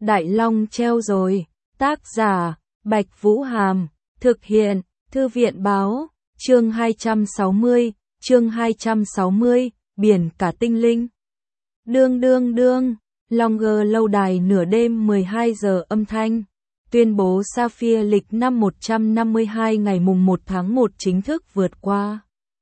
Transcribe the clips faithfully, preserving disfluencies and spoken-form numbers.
Đại Long treo rồi. Tác giả, Bạch Vũ Hàm. Thực hiện, Thư viện báo. Chương hai trăm sáu mươi, chương hai trăm sáu mươi, biển cả tinh linh. Đương đương đương, Longer lâu đài nửa đêm mười hai giờ âm thanh. Tuyên bố Sapphire lịch năm một trăm năm mươi hai ngày mùng một tháng một chính thức vượt qua.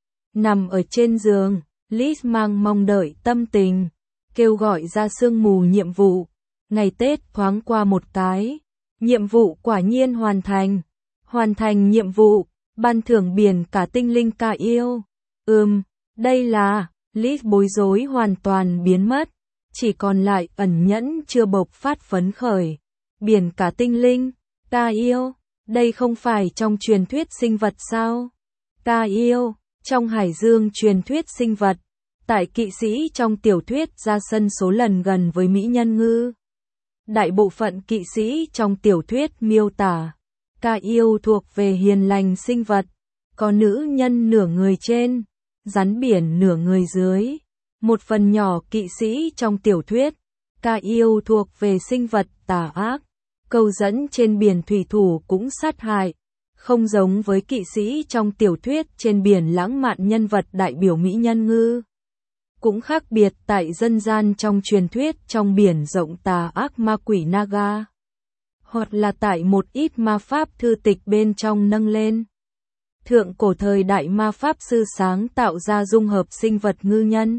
Nằm ở trên giường, Liz mang mong đợi tâm tình, kêu gọi ra sương mù nhiệm vụ. Ngày Tết thoáng qua một cái, nhiệm vụ quả nhiên hoàn thành. Hoàn thành nhiệm vụ, ban thưởng biển cả tinh linh ca yêu. Ừm, đây là, Liz bối rối hoàn toàn biến mất, chỉ còn lại ẩn nhẫn chưa bộc phát phấn khởi. Biển cả tinh linh, ca yêu, đây không phải trong truyền thuyết sinh vật sao? Ca yêu, trong hải dương truyền thuyết sinh vật, tại kỵ sĩ trong tiểu thuyết ra sân số lần gần với mỹ nhân ngư. Đại bộ phận kỵ sĩ trong tiểu thuyết miêu tả, ca yêu thuộc về hiền lành sinh vật, có nữ nhân nửa người trên, rắn biển nửa người dưới. Một phần nhỏ kỵ sĩ trong tiểu thuyết, ca yêu thuộc về sinh vật tà ác, câu dẫn trên biển thủy thủ cũng sát hại. Không giống với kỵ sĩ trong tiểu thuyết trên biển lãng mạn nhân vật đại biểu mỹ nhân ngư. Cũng khác biệt tại dân gian trong truyền thuyết trong biển rộng tà ác ma quỷ Naga. Hoặc là tại một ít ma pháp thư tịch bên trong nâng lên. Thượng cổ thời đại ma pháp sư sáng tạo ra dung hợp sinh vật ngư nhân.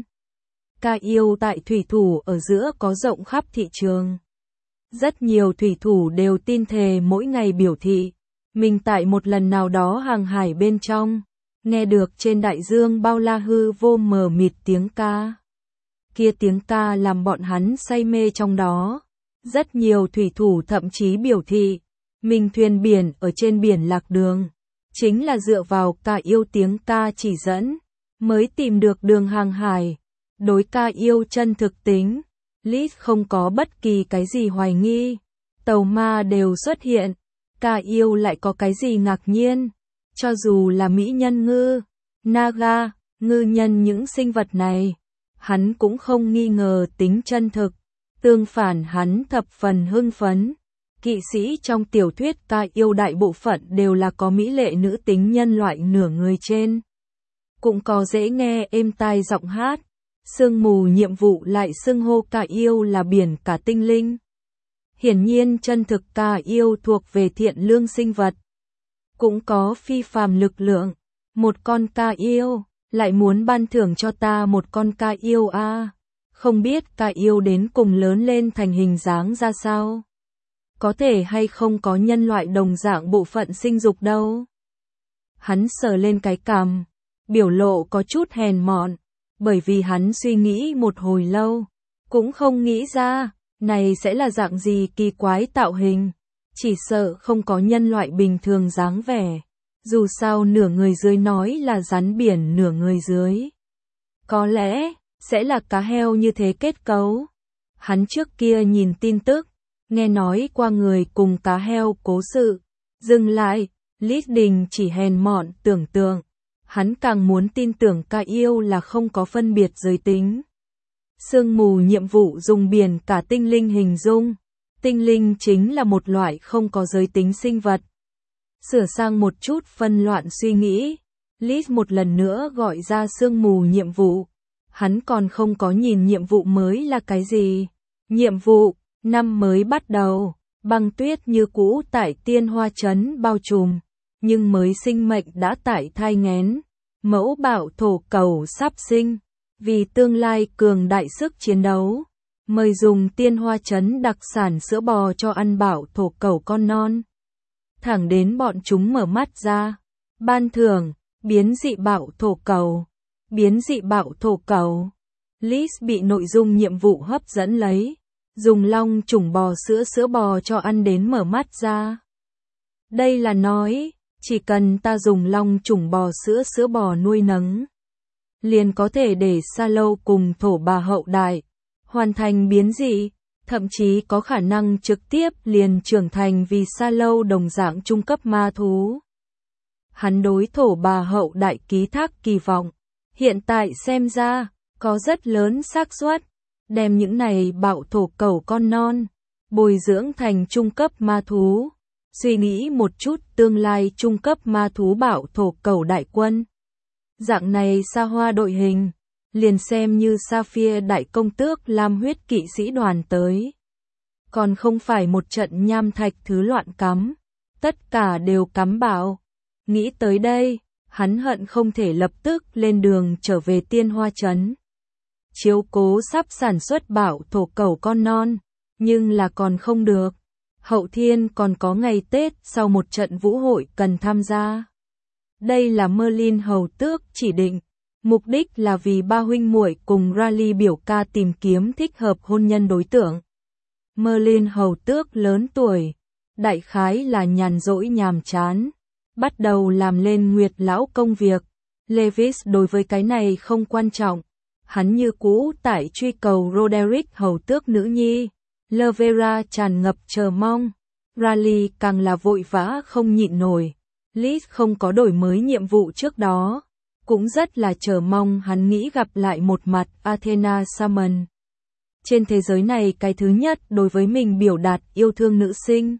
Ca yêu tại thủy thủ ở giữa có rộng khắp thị trường. Rất nhiều thủy thủ đều tin thề mỗi ngày biểu thị, mình tại một lần nào đó hàng hải bên trong, nghe được trên đại dương bao la hư vô mờ mịt tiếng ca. Kia tiếng ca làm bọn hắn say mê trong đó. Rất nhiều thủy thủ thậm chí biểu thị, mình thuyền biển ở trên biển lạc đường, chính là dựa vào ca yêu tiếng ca chỉ dẫn, mới tìm được đường hàng hải. Đối ca yêu chân thực tính, Liz không có bất kỳ cái gì hoài nghi. Tàu ma đều xuất hiện, ca yêu lại có cái gì ngạc nhiên. Cho dù là mỹ nhân ngư, Naga, ngư nhân những sinh vật này, hắn cũng không nghi ngờ tính chân thực. Tương phản hắn thập phần hưng phấn. Kỵ sĩ trong tiểu thuyết ca yêu đại bộ phận đều là có mỹ lệ nữ tính nhân loại nửa người trên. Cũng có dễ nghe êm tai giọng hát. Sương mù nhiệm vụ lại xưng hô ca yêu là biển cả tinh linh. Hiển nhiên chân thực ca yêu thuộc về thiện lương sinh vật. Cũng có phi phàm lực lượng. Một con ca yêu, lại muốn ban thưởng cho ta một con ca yêu a. À. Không biết ca yêu đến cùng lớn lên thành hình dáng ra sao. Có thể hay không có nhân loại đồng dạng bộ phận sinh dục đâu. Hắn sờ lên cái cằm, biểu lộ có chút hèn mọn. Bởi vì hắn suy nghĩ một hồi lâu, cũng không nghĩ ra, này sẽ là dạng gì kỳ quái tạo hình. Chỉ sợ không có nhân loại bình thường dáng vẻ. Dù sao nửa người dưới nói là rắn biển nửa người dưới. Có lẽ, sẽ là cá heo như thế kết cấu. Hắn trước kia nhìn tin tức, nghe nói qua người cùng cá heo cố sự. Dừng lại, Liz Đình chỉ hèn mọn tưởng tượng. Hắn càng muốn tin tưởng ca yêu là không có phân biệt giới tính. Sương mù nhiệm vụ dùng biển cả tinh linh hình dung. Tinh linh chính là một loại không có giới tính sinh vật. Sửa sang một chút phân loạn suy nghĩ, Liz một lần nữa gọi ra sương mù nhiệm vụ. Hắn còn không có nhìn nhiệm vụ mới là cái gì. Nhiệm vụ, năm mới bắt đầu, băng tuyết như cũ tại Tiên Hoa Trấn bao trùm. Nhưng mới sinh mệnh đã tại thai nghén, mẫu bảo thổ cầu sắp sinh, vì tương lai cường đại sức chiến đấu, mời dùng Tiên Hoa Trấn đặc sản sữa bò cho ăn bảo thổ cầu con non. Thẳng đến bọn chúng mở mắt ra, ban thưởng, biến dị bảo thổ cầu, biến dị bảo thổ cầu. Liz bị nội dung nhiệm vụ hấp dẫn lấy, dùng long trùng bò sữa sữa bò cho ăn đến mở mắt ra. Đây là nói, chỉ cần ta dùng long trùng bò sữa sữa bò nuôi nấng, liền có thể để Sa Lâu cùng thổ bà hậu đại hoàn thành biến dị, thậm chí có khả năng trực tiếp liền trưởng thành vì Sa Lâu đồng dạng trung cấp ma thú. Hắn đối thổ bà hậu đại ký thác kỳ vọng, hiện tại xem ra, có rất lớn xác suất đem những này bạo thổ cầu con non, bồi dưỡng thành trung cấp ma thú. Suy nghĩ một chút tương lai trung cấp ma thú bạo thổ cẩu đại quân. Dạng này xa hoa đội hình, liền xem như Sapphire đại công tước Lam huyết kỵ sĩ đoàn tới. Còn không phải một trận nham thạch thứ loạn cắm, tất cả đều cắm bạo. Nghĩ tới đây, hắn hận không thể lập tức lên đường trở về Tiên Hoa Trấn. Chiếu cố sắp sản xuất bạo thổ cẩu con non, nhưng là còn không được. Hậu thiên còn có ngày Tết sau một trận vũ hội cần tham gia. Đây là Merlin hầu tước chỉ định, mục đích là vì ba huynh muội cùng Rally biểu ca tìm kiếm thích hợp hôn nhân đối tượng. Merlin hầu tước lớn tuổi, đại khái là nhàn rỗi nhàm chán, bắt đầu làm lên Nguyệt lão công việc. Lewis đối với cái này không quan trọng, hắn như cũ tại truy cầu Roderick hầu tước nữ nhi. Lavera tràn ngập chờ mong, Rally càng là vội vã không nhịn nổi. Liz không có đổi mới nhiệm vụ trước đó, cũng rất là chờ mong hắn nghĩ gặp lại một mặt Athena Salmon. Trên thế giới này cái thứ nhất đối với mình biểu đạt yêu thương nữ sinh,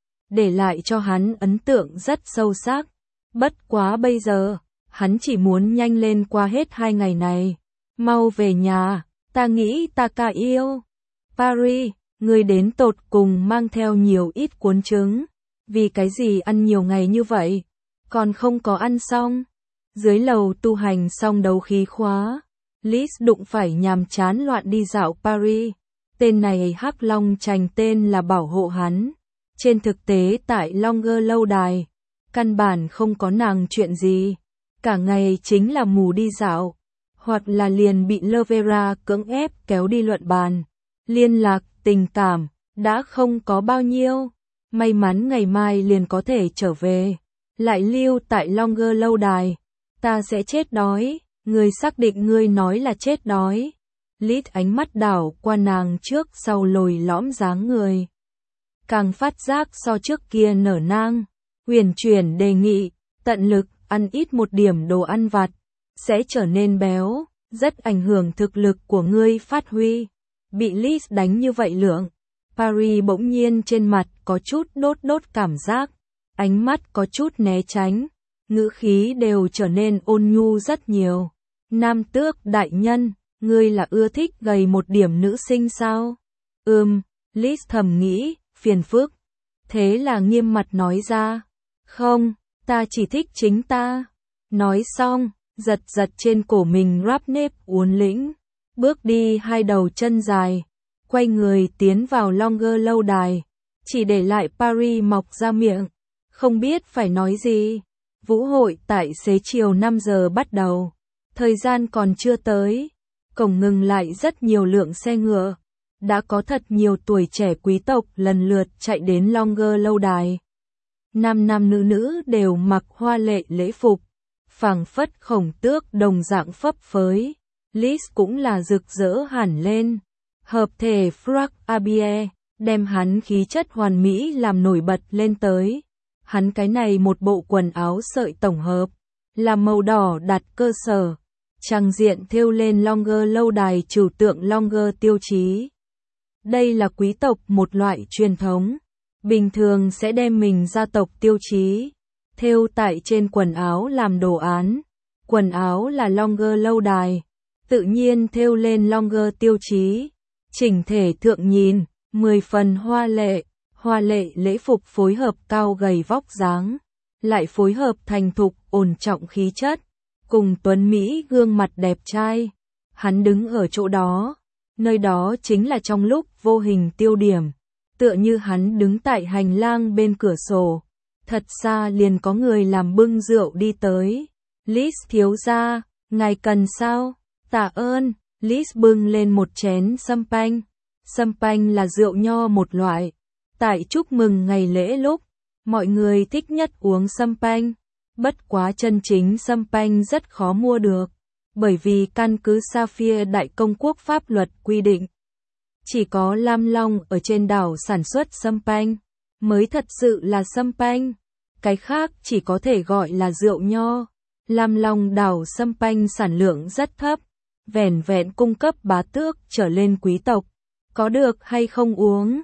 để lại cho hắn ấn tượng rất sâu sắc. Bất quá bây giờ, hắn chỉ muốn nhanh lên qua hết hai ngày này. Mau về nhà, ta nghĩ ta cả yêu. Paris, người đến tột cùng mang theo nhiều ít cuốn trứng. Vì cái gì ăn nhiều ngày như vậy? Còn không có ăn xong. Dưới lầu tu hành xong đấu khí khóa, Liz đụng phải nhàm chán loạn đi dạo Paris. Tên này Hắc Long Trành tên là bảo hộ hắn. Trên thực tế tại Longer lâu đài, căn bản không có nàng chuyện gì. Cả ngày chính là mù đi dạo, hoặc là liền bị Lavera cưỡng ép kéo đi luận bàn. Liên lạc, tình cảm, đã không có bao nhiêu. May mắn ngày mai liền có thể trở về. Lại lưu tại Longer lâu đài. Ta sẽ chết đói. Người xác định ngươi nói là chết đói. Liz ánh mắt đảo qua nàng trước sau lồi lõm dáng người. Càng phát giác so trước kia nở nang. Huyền chuyển đề nghị, tận lực, ăn ít một điểm đồ ăn vặt. Sẽ trở nên béo, rất ảnh hưởng thực lực của ngươi phát huy. Bị Liz đánh như vậy lượng. Paris bỗng nhiên trên mặt có chút đốt đốt cảm giác. Ánh mắt có chút né tránh. Ngữ khí đều trở nên ôn nhu rất nhiều. Nam tước đại nhân, ngươi là ưa thích gầy một điểm nữ sinh sao? Ừm, Liz thầm nghĩ, phiền phức. Thế là nghiêm mặt nói ra. Không, ta chỉ thích chính ta. Nói xong, giật giật trên cổ mình ráp nếp uốn lĩnh. Bước đi hai đầu chân dài. Quay người tiến vào Longer lâu đài. Chỉ để lại Paris mọc ra miệng. Không biết phải nói gì. Vũ hội tại xế chiều năm giờ bắt đầu. Thời gian còn chưa tới. Cổng ngừng lại rất nhiều lượng xe ngựa. Đã có thật nhiều tuổi trẻ quý tộc lần lượt chạy đến Longer lâu đài. Nam nam nữ nữ đều mặc hoa lệ lễ phục. Phảng phất khổng tước đồng dạng phấp phới. Liz cũng là rực rỡ hẳn lên. Hợp thể Frag Abie, đem hắn khí chất hoàn mỹ làm nổi bật lên tới. Hắn cái này một bộ quần áo sợi tổng hợp, là màu đỏ đặt cơ sở. Trang diện thêu lên Longer lâu đài trừu tượng Longer tiêu chí. Đây là quý tộc một loại truyền thống. Bình thường sẽ đem mình gia tộc tiêu chí thêu tại trên quần áo làm đồ án. Quần áo là Longer lâu đài, tự nhiên thêu lên Longer tiêu chí. Chỉnh thể thượng nhìn, mười phần hoa lệ, hoa lệ lễ phục phối hợp cao gầy vóc dáng, lại phối hợp thành thục ổn trọng khí chất, cùng tuấn Mỹ gương mặt đẹp trai. Hắn đứng ở chỗ đó, nơi đó chính là trong lúc vô hình tiêu điểm, tựa như hắn đứng tại hành lang bên cửa sổ, thật xa liền có người làm bưng rượu đi tới. Liz thiếu gia, ngài cần sao? Tạ ơn. Liz bưng lên một chén champagne. Champagne là rượu nho một loại. Tại chúc mừng ngày lễ lúc, mọi người thích nhất uống champagne. Bất quá chân chính champagne rất khó mua được, bởi vì căn cứ Sapphire Đại Công quốc pháp luật quy định, chỉ có Lam Long ở trên đảo sản xuất champagne mới thật sự là champagne, cái khác chỉ có thể gọi là rượu nho. Lam Long đảo champagne sản lượng rất thấp, vẻn vẹn cung cấp bá tước trở lên quý tộc. Có được hay không uống?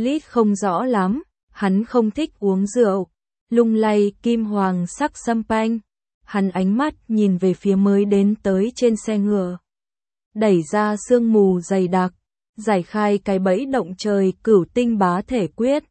Lít không rõ lắm, hắn không thích uống rượu. Lung lay kim hoàng sắc sâm panh. Hắn ánh mắt nhìn về phía mới đến tới trên xe ngựa. Đẩy ra sương mù dày đặc, giải khai cái bẫy động trời cửu tinh bá thể quyết.